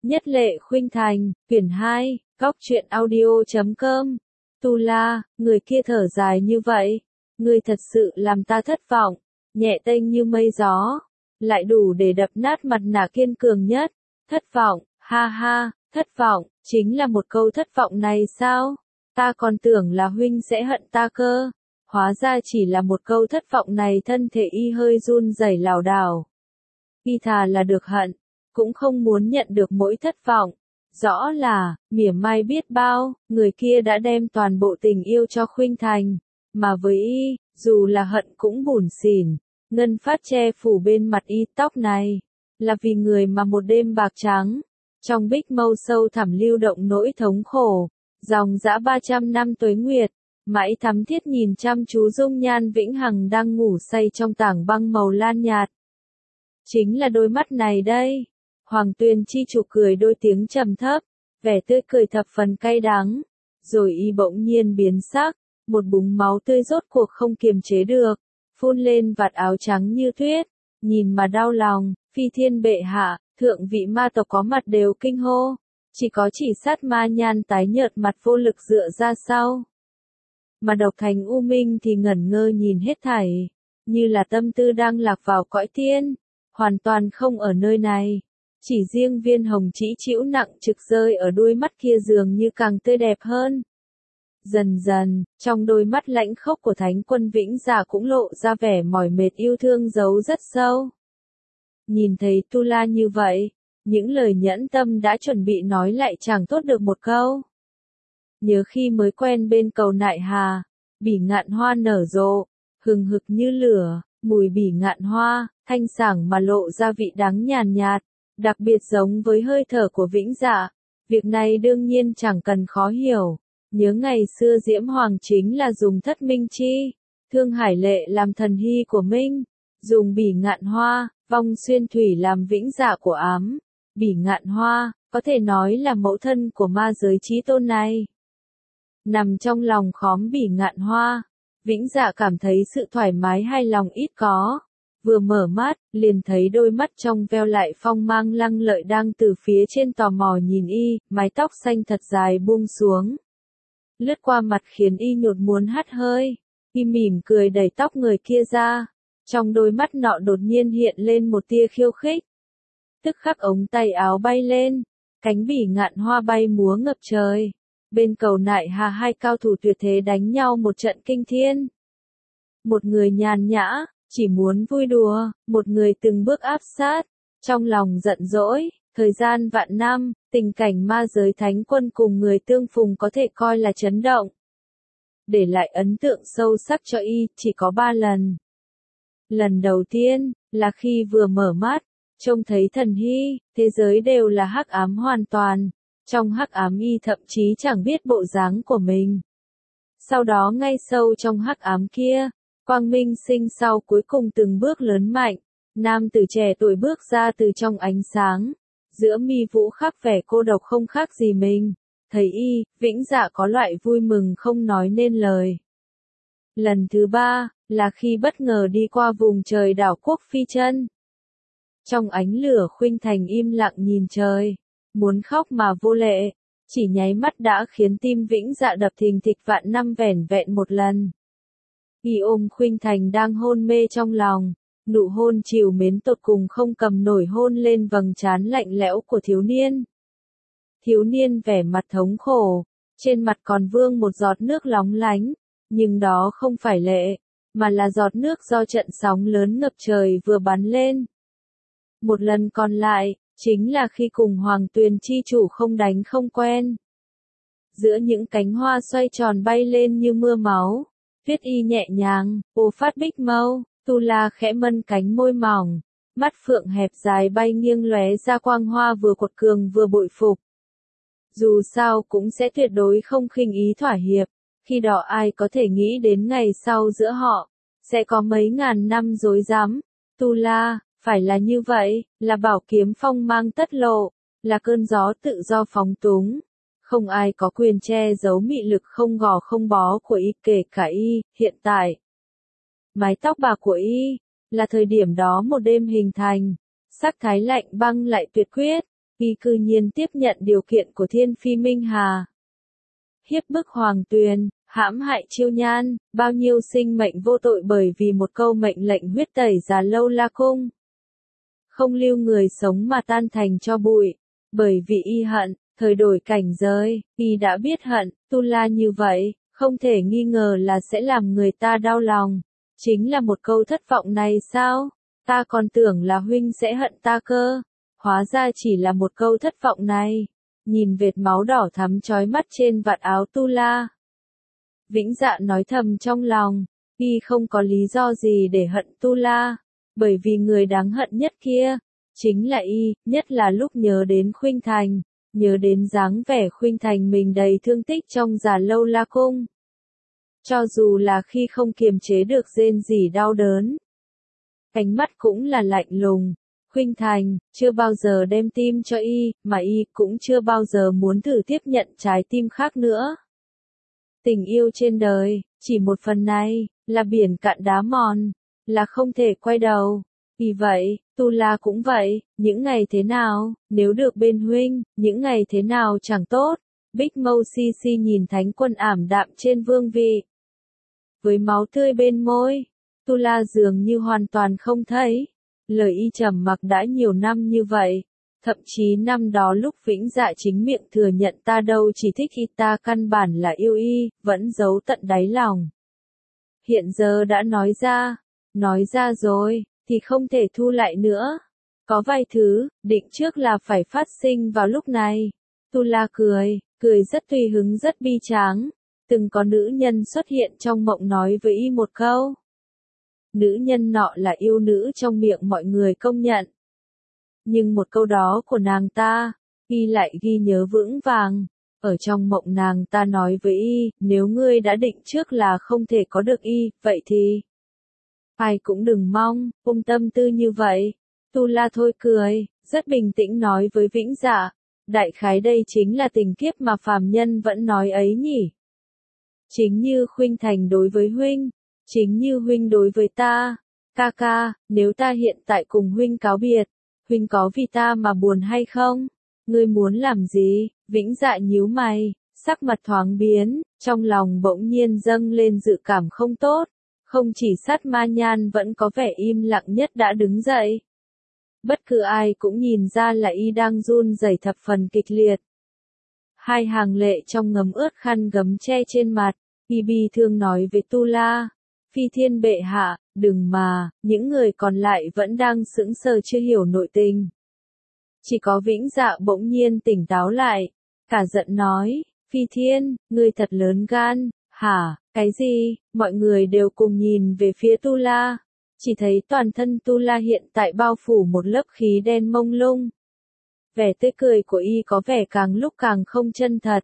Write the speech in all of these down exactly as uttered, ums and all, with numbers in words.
Nhất Lệ Khuynh Thành, quyển hai, góc truyện audio chấm com. Tu La, người kia thở dài như vậy, ngươi thật sự làm ta thất vọng, nhẹ tênh như mây gió, lại đủ để đập nát mặt nạ kiên cường nhất. Thất vọng, ha ha, thất vọng, chính là một câu thất vọng này sao? Ta còn tưởng là huynh sẽ hận ta cơ, hóa ra chỉ là một câu thất vọng này. Thân thể y hơi run rẩy lảo đảo. Y thà là được hận, cũng không muốn nhận được mỗi thất vọng. Rõ là, mỉa mai biết bao, người kia đã đem toàn bộ tình yêu cho Khuynh Thành, mà với y, dù là hận cũng bủn xỉn. Ngân phát che phủ bên mặt y, tóc này, là vì người mà một đêm bạc trắng, trong bích mâu sâu thẳm lưu động nỗi thống khổ, dòng dã ba trăm năm tuế nguyệt, mãi thắm thiết nhìn chăm chú dung nhan vĩnh hằng đang ngủ say trong tảng băng màu lan nhạt. Chính là đôi mắt này đây. Hoàng Tuyền chi chủ cười đôi tiếng trầm thấp, vẻ tươi cười thập phần cay đắng, rồi y bỗng nhiên biến sắc, một búng máu tươi rốt cuộc không kiềm chế được, phun lên vạt áo trắng như tuyết, nhìn mà đau lòng. Phi Thiên bệ hạ, thượng vị ma tộc có mặt đều kinh hô, chỉ có chỉ sát ma nhan tái nhợt mặt vô lực dựa ra sau. Mà Độc Thành U Minh thì ngẩn ngơ nhìn hết thảy, như là tâm tư đang lạc vào cõi tiên, hoàn toàn không ở nơi này. Chỉ riêng viên hồng chỉ chĩu nặng trực rơi ở đôi mắt kia dường như càng tươi đẹp hơn. Dần dần, trong đôi mắt lãnh khốc của Thánh Quân Vĩnh Dạ cũng lộ ra vẻ mỏi mệt yêu thương giấu rất sâu. Nhìn thấy Tu La như vậy, những lời nhẫn tâm đã chuẩn bị nói lại chẳng tốt được một câu. Nhớ khi mới quen bên cầu Nại Hà, bỉ ngạn hoa nở rộ, hừng hực như lửa, mùi bỉ ngạn hoa, thanh sảng mà lộ ra vị đắng nhàn nhạt, đặc biệt giống với hơi thở của Vĩnh Dạ. Việc này đương nhiên chẳng cần khó hiểu. Nhớ ngày xưa Diễm Hoàng chính là dùng thất minh chi, Thương Hải Lệ làm thần hy của Minh, dùng bỉ ngạn hoa, Vong Xuyên Thủy làm Vĩnh Dạ của ám. Bỉ ngạn hoa, có thể nói là mẫu thân của ma giới chí tôn này. Nằm trong lòng khóm bỉ ngạn hoa, Vĩnh Dạ cảm thấy sự thoải mái hai lòng ít có. Vừa mở mắt, liền thấy đôi mắt trong veo lại phong mang lăng lợi đang từ phía trên tò mò nhìn y, mái tóc xanh thật dài buông xuống. Lướt qua mặt khiến y nhột muốn hắt hơi, y mỉm cười đẩy tóc người kia ra, trong đôi mắt nọ đột nhiên hiện lên một tia khiêu khích. Tức khắc ống tay áo bay lên, cánh bỉ ngạn hoa bay múa ngập trời. Bên cầu Nại Hà hai cao thủ tuyệt thế đánh nhau một trận kinh thiên. Một người nhàn nhã, chỉ muốn vui đùa, một người từng bước áp sát, trong lòng giận dỗi. Thời gian vạn năm, tình cảnh ma giới Thánh Quân cùng người tương phùng có thể coi là chấn động. Để lại ấn tượng sâu sắc cho y, chỉ có ba lần. Lần đầu tiên, là khi vừa mở mắt, trông thấy thần hy, thế giới đều là hắc ám hoàn toàn. Trong hắc ám y thậm chí chẳng biết bộ dáng của mình. Sau đó ngay sâu trong hắc ám kia, quang minh sinh sau cuối cùng từng bước lớn mạnh. Nam tử trẻ tuổi bước ra từ trong ánh sáng. Giữa mi vũ khắc vẻ cô độc không khác gì mình. Thấy y, Vĩnh Dạ có loại vui mừng không nói nên lời. Lần thứ ba, là khi bất ngờ đi qua vùng trời đảo quốc Phi Chân. Trong ánh lửa Khuynh Thành im lặng nhìn trời, muốn khóc mà vô lệ, chỉ nháy mắt đã khiến tim Vĩnh Dạ đập thình thịch vạn năm vẻn vẹn một lần. Y ôm Khuynh Thành đang hôn mê trong lòng, nụ hôn trìu mến tột cùng không cầm nổi hôn lên vầng trán lạnh lẽo của thiếu niên. Thiếu niên vẻ mặt thống khổ, trên mặt còn vương một giọt nước lóng lánh, nhưng đó không phải lệ, mà là giọt nước do trận sóng lớn ngập trời vừa bắn lên. Một lần còn lại, chính là khi cùng Hoàng Tuyền chi chủ không đánh không quen. Giữa những cánh hoa xoay tròn bay lên như mưa máu, tuyết y nhẹ nhàng, ô phát bích mâu, Tu La khẽ mân cánh môi mỏng, mắt phượng hẹp dài bay nghiêng lóe ra quang hoa vừa quật cường vừa bội phục. Dù sao cũng sẽ tuyệt đối không khinh ý thỏa hiệp, khi đó ai có thể nghĩ đến ngày sau giữa họ, sẽ có mấy ngàn năm rối rắm. Tu La, phải là như vậy, là bảo kiếm phong mang tất lộ, là cơn gió tự do phóng túng. Không ai có quyền che giấu mị lực không gò không bó của y kể cả y, hiện tại. Mái tóc bạc của y, là thời điểm đó một đêm hình thành, sắc thái lạnh băng lại tuyệt quyết, Y cư nhiên tiếp nhận điều kiện của Thiên Phi Minh Hà. Hiếp bức Hoàng Tuyền, hãm hại Chiêu Nhan, bao nhiêu sinh mệnh vô tội bởi vì một câu mệnh lệnh huyết tẩy Già Lâu La Cung. Không lưu người sống mà tan thành cho bụi, bởi vì y hận, thời đổi cảnh giới, y đã biết hận, Tu La như vậy, không thể nghi ngờ là sẽ làm người ta đau lòng. Chính là một câu thất vọng này sao? Ta còn tưởng là huynh sẽ hận ta cơ. Hóa ra chỉ là một câu thất vọng này. Nhìn vệt máu đỏ thắm chói mắt trên vạt áo Tu La. Vĩnh Dạ nói thầm trong lòng, y không có lý do gì để hận Tu La, bởi vì người đáng hận nhất kia, chính là y, nhất là lúc nhớ đến Khuynh Thành, nhớ đến dáng vẻ Khuynh Thành mình đầy thương tích trong Già Lâu La Cung. Cho dù là khi không kiềm chế được rên rỉ đau đớn, ánh mắt cũng là lạnh lùng. Khuynh Thành, chưa bao giờ đem tim cho y, mà y cũng chưa bao giờ muốn thử tiếp nhận trái tim khác nữa. Tình yêu trên đời, chỉ một phần này, là biển cạn đá mòn, là không thể quay đầu. Vì vậy, Tu La cũng vậy, những ngày thế nào, nếu được bên huynh, những ngày thế nào chẳng tốt. Bích Mâu si si nhìn Thánh Quân ảm đạm trên vương vị. Với máu tươi bên môi, Tu La dường như hoàn toàn không thấy. Lời y trầm mặc đã nhiều năm như vậy. Thậm chí năm đó lúc Vĩnh Dạ chính miệng thừa nhận ta đâu chỉ thích y, ta căn bản là yêu y, vẫn giấu tận đáy lòng. Hiện giờ đã nói ra, nói ra rồi, thì không thể thu lại nữa. Có vài thứ, định trước là phải phát sinh vào lúc này. Tu La cười, cười rất tùy hứng rất bi tráng. Từng có nữ nhân xuất hiện trong mộng nói với y một câu. Nữ nhân nọ là yêu nữ trong miệng mọi người công nhận. Nhưng một câu đó của nàng ta, y lại ghi nhớ vững vàng. Ở trong mộng nàng ta nói với y, nếu ngươi đã định trước là không thể có được y, vậy thì ai cũng đừng mong, ôm tâm tư như vậy. Tu La thôi cười, rất bình tĩnh nói với Vĩnh Dạ, đại khái đây chính là tình kiếp mà phàm nhân vẫn nói ấy nhỉ. Chính như Khuynh Thành đối với huynh, chính như huynh đối với ta, ca ca, nếu ta hiện tại cùng huynh cáo biệt, huynh có vì ta mà buồn hay không? Ngươi muốn làm gì? Vĩnh Dạ nhíu mày, sắc mặt thoáng biến, trong lòng bỗng nhiên dâng lên dự cảm không tốt. Không chỉ Sát Ma Nhan vẫn có vẻ im lặng nhất đã đứng dậy. Bất cứ ai cũng nhìn ra là y đang run rẩy thập phần kịch liệt. Hai hàng lệ trong ngấm ướt khăn gấm che trên mặt, y bi thương nói với Tu La. Phi Thiên bệ hạ, đừng mà, những người còn lại vẫn đang sững sờ chưa hiểu nội tình. Chỉ có Vĩnh Dạ bỗng nhiên tỉnh táo lại, cả giận nói, Phi Thiên, ngươi thật lớn gan, hả, cái gì, mọi người đều cùng nhìn về phía Tu La, chỉ thấy toàn thân Tu La hiện tại bao phủ một lớp khí đen mông lung. Vẻ tươi cười của y có vẻ càng lúc càng không chân thật.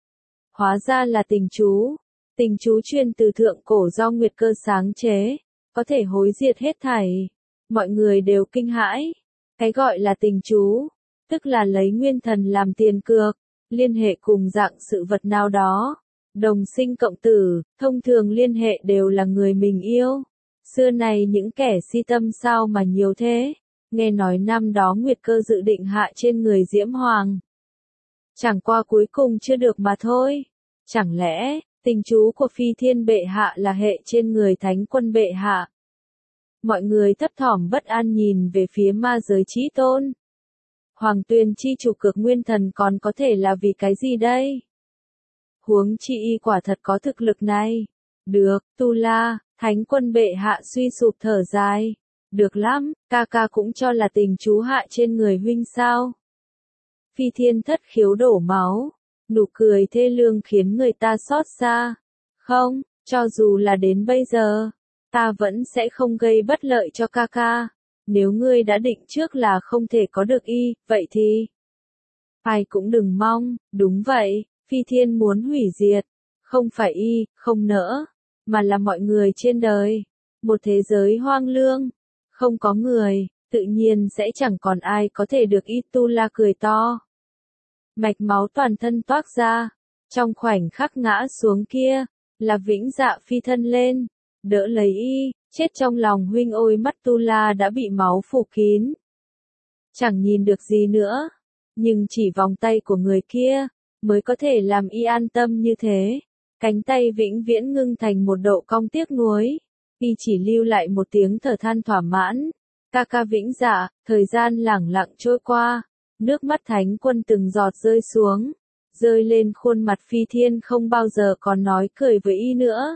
Hóa ra là tình chú. Tình chú truyền từ thượng cổ do Nguyệt Cơ sáng chế, có thể hối diệt hết thảy. Mọi người đều kinh hãi. Cái gọi là tình chú, tức là lấy nguyên thần làm tiền cược, liên hệ cùng dạng sự vật nào đó. Đồng sinh cộng tử, thông thường liên hệ đều là người mình yêu. Xưa này những kẻ si tâm sao mà nhiều thế. Nghe nói năm đó Nguyệt Cơ dự định hạ trên người Diễm Hoàng. Chẳng qua cuối cùng chưa được mà thôi. Chẳng lẽ tình chú của Phi Thiên bệ hạ là hệ trên người Thánh Quân bệ hạ? Mọi người thấp thỏm bất an nhìn về phía ma giới chí tôn. Hoàng Tuyền chi chủ cực nguyên thần còn có thể là vì cái gì đây? Huống chi y quả thật có thực lực này. Được, Tu La, Thánh Quân bệ hạ suy sụp thở dài. Được lắm, ca ca cũng cho là tình chú hạ trên người huynh sao? Phi Thiên thất khiếu đổ máu. Nụ cười thê lương khiến người ta xót xa. Không, cho dù là đến bây giờ, ta vẫn sẽ không gây bất lợi cho ca ca. Nếu ngươi đã định trước là không thể có được y, vậy thì ai cũng đừng mong, đúng vậy, Phi Thiên muốn hủy diệt. Không phải y, không nỡ, mà là mọi người trên đời. Một thế giới hoang lương, không có người, tự nhiên sẽ chẳng còn ai có thể được y. Tu La cười to. Mạch máu toàn thân toát ra, trong khoảnh khắc ngã xuống kia, là Vĩnh Dạ phi thân lên, đỡ lấy y, chết trong lòng huynh ôi. Mắt Tu La đã bị máu phủ kín, chẳng nhìn được gì nữa, nhưng chỉ vòng tay của người kia, mới có thể làm y an tâm như thế. Cánh tay vĩnh viễn ngưng thành một độ cong tiếc nuối, y chỉ lưu lại một tiếng thở than thỏa mãn. Ca ca Vĩnh Dạ, thời gian lẳng lặng trôi qua, nước mắt Thánh Quân từng giọt rơi xuống, rơi lên khuôn mặt Phi Thiên không bao giờ còn nói cười với y nữa.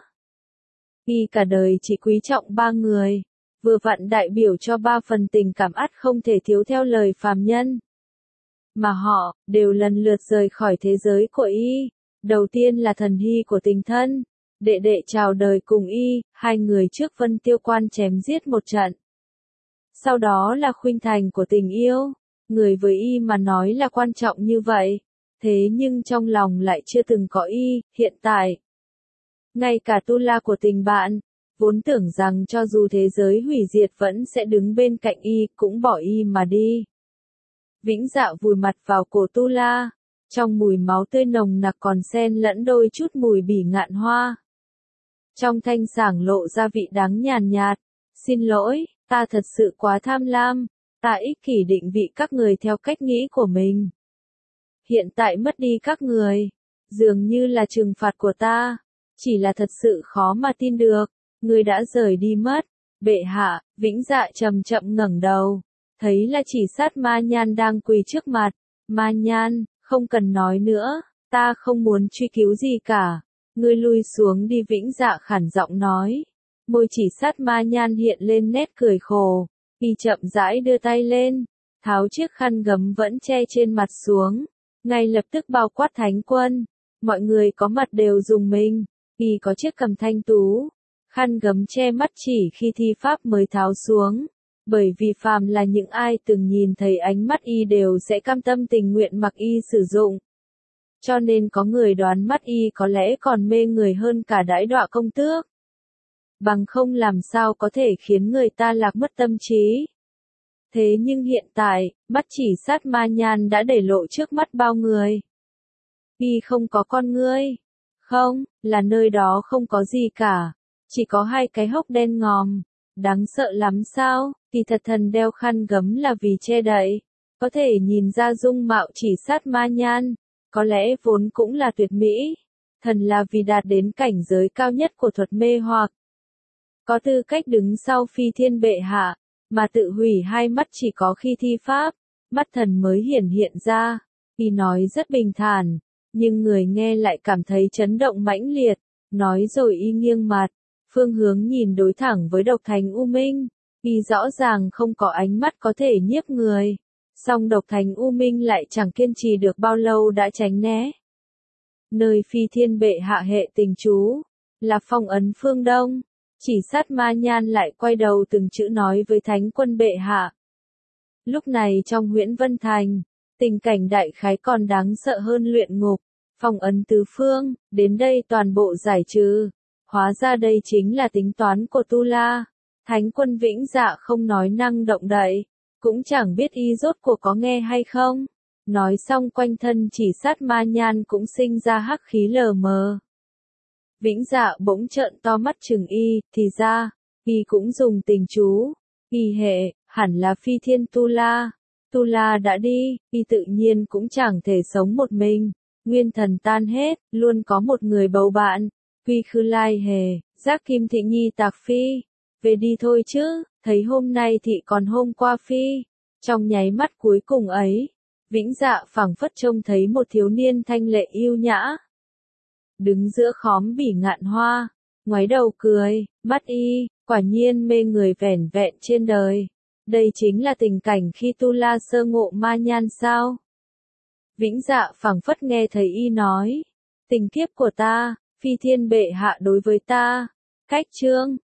Y cả đời chỉ quý trọng ba người, vừa vặn đại biểu cho ba phần tình cảm ắt không thể thiếu theo lời phàm nhân. Mà họ, đều lần lượt rời khỏi thế giới của y. Đầu tiên là Thần Hy của tình thân, đệ đệ chào đời cùng y, hai người trước Vân Tiêu Quan chém giết một trận. Sau đó là Khuynh Thành của tình yêu, người với y mà nói là quan trọng như vậy, thế nhưng trong lòng lại chưa từng có y, hiện tại. Ngay cả Tu La của tình bạn, vốn tưởng rằng cho dù thế giới hủy diệt vẫn sẽ đứng bên cạnh y, cũng bỏ y mà đi. Vĩnh Dạ vùi mặt vào cổ Tu La, trong mùi máu tươi nồng nặc còn xen lẫn đôi chút mùi bỉ ngạn hoa. Trong thanh sảng lộ ra vị đắng nhàn nhạt, xin lỗi, ta thật sự quá tham lam, ta ích kỷ định vị các người theo cách nghĩ của mình. Hiện tại mất đi các người, dường như là trừng phạt của ta, chỉ là thật sự khó mà tin được, người đã rời đi mất. Bệ hạ, Vĩnh Dạ chậm chậm ngẩng đầu, thấy là Chỉ Sát Ma Nhan đang quỳ trước mặt. Ma Nhan, không cần nói nữa, ta không muốn truy cứu gì cả. Ngươi lui xuống đi, Vĩnh Dạ khản giọng nói. Môi Chỉ Sát Ma Nhan hiện lên nét cười khổ, y chậm rãi đưa tay lên, tháo chiếc khăn gấm vẫn che trên mặt xuống, ngay lập tức bao quát Thánh Quân. Mọi người có mặt đều dùng mình, y có chiếc cằm thanh tú, khăn gấm che mắt chỉ khi thi pháp mới tháo xuống, bởi vì phàm là những ai từng nhìn thấy ánh mắt y đều sẽ cam tâm tình nguyện mặc y sử dụng. Cho nên có người đoán mắt y có lẽ còn mê người hơn cả đãi đọa công tước. Bằng không làm sao có thể khiến người ta lạc mất tâm trí. Thế nhưng hiện tại, mắt Chỉ Sát Ma Nhan đã để lộ trước mắt bao người. Y không có con ngươi. Không, là nơi đó không có gì cả. Chỉ có hai cái hốc đen ngòm. Đáng sợ lắm sao? Kỳ thật thần đeo khăn gấm là vì che đậy. Có thể nhìn ra dung mạo Chỉ Sát Ma Nhan. Có lẽ vốn cũng là tuyệt mỹ. Thần là vì đạt đến cảnh giới cao nhất của thuật mê hoặc. Có tư cách đứng sau Phi Thiên bệ hạ, mà tự hủy hai mắt chỉ có khi thi pháp, mắt thần mới hiển hiện ra. Y nói rất bình thản, nhưng người nghe lại cảm thấy chấn động mãnh liệt. Nói rồi y nghiêng mặt, phương hướng nhìn đối thẳng với Độc Thành U Minh. Y rõ ràng không có ánh mắt có thể nhiếp người. Song Độc Thành U Minh lại chẳng kiên trì được bao lâu đã tránh né. Nơi Phi Thiên bệ hạ hệ tình chú, là phong ấn phương Đông. Chỉ Sát Ma Nhan lại quay đầu từng chữ nói với Thánh Quân bệ hạ. Lúc này trong Huyễn Vân Thành, tình cảnh đại khái còn đáng sợ hơn luyện ngục, phong ấn tứ phương, đến đây toàn bộ giải trừ. Hóa ra đây chính là tính toán của Tu La. Thánh Quân Vĩnh Dạ không nói năng động đậy, cũng chẳng biết y rốt cuộc có nghe hay không. Nói xong quanh thân Chỉ Sát Ma Nhan cũng sinh ra hắc khí lờ mờ. Vĩnh Dạ bỗng trợn to mắt chừng y, thì ra, y cũng dùng tình chú. Y hệ, hẳn là Phi Thiên Tu La. Tu La đã đi, y tự nhiên cũng chẳng thể sống một mình. Nguyên thần tan hết, luôn có một người bầu bạn. Quy Khư Lai Hề, Giác Kim Thị Nhi Tạc Phi. Về đi thôi chứ, thấy hôm nay thị còn hôm qua Phi. Trong nháy mắt cuối cùng ấy, Vĩnh Dạ phảng phất trông thấy một thiếu niên thanh lệ yêu nhã. Đứng giữa khóm bỉ ngạn hoa, ngoái đầu cười, mắt y, quả nhiên mê người vẻn vẹn trên đời. Đây chính là tình cảnh khi Tu La sơ ngộ Ma Nhan sao? Vĩnh Dạ phảng phất nghe thấy y nói, tình kiếp của ta, Phi Thiên bệ hạ đối với ta, cách chương.